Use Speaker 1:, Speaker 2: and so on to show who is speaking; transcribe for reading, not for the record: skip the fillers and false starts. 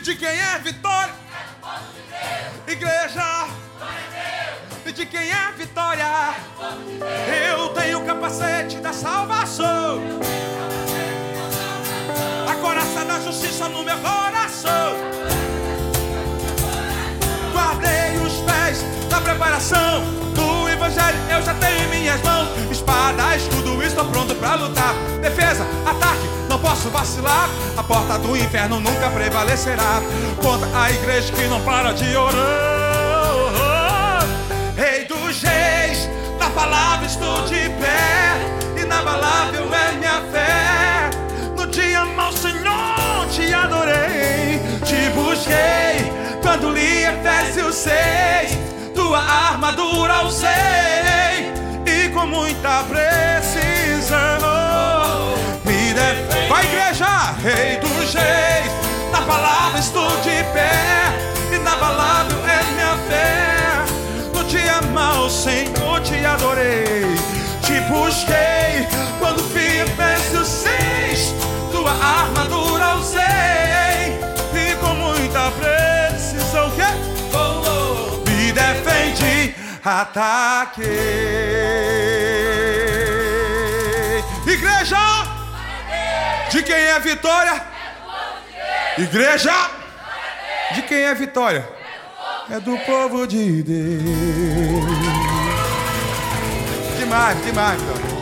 Speaker 1: de quem é vitória? Igreja. E de quem é vitória? Eu tenho o capacete da salvação, a coraça da justiça no meu coração. Guardei os pés da preparação do evangelho, eu já tenho em minhas mãos espada, escudo, estou pronto pra lutar. Defesa, ataque, não posso vacilar. A porta do inferno nunca prevalecerá contra a igreja que não para de orar. Rei dos reis, na palavra estou de pé, inabalável é minha fé. No dia mau, Senhor, te adorei, te busquei quando li Efésios 6. Tua armadura usei e com muita precisão me defende. Vai, igreja! Rei dos reis, na palavra estou de pé, inabalável é minha fé. No dia mau, Senhor, te adorei, te busquei quando vi Efésios 6. Tua armadura usei e com muita precisão me defendi, ataquei. Igreja, de quem é a vitória? Igreja, de quem é a vitória? É do povo de Deus. Demais, demais, então.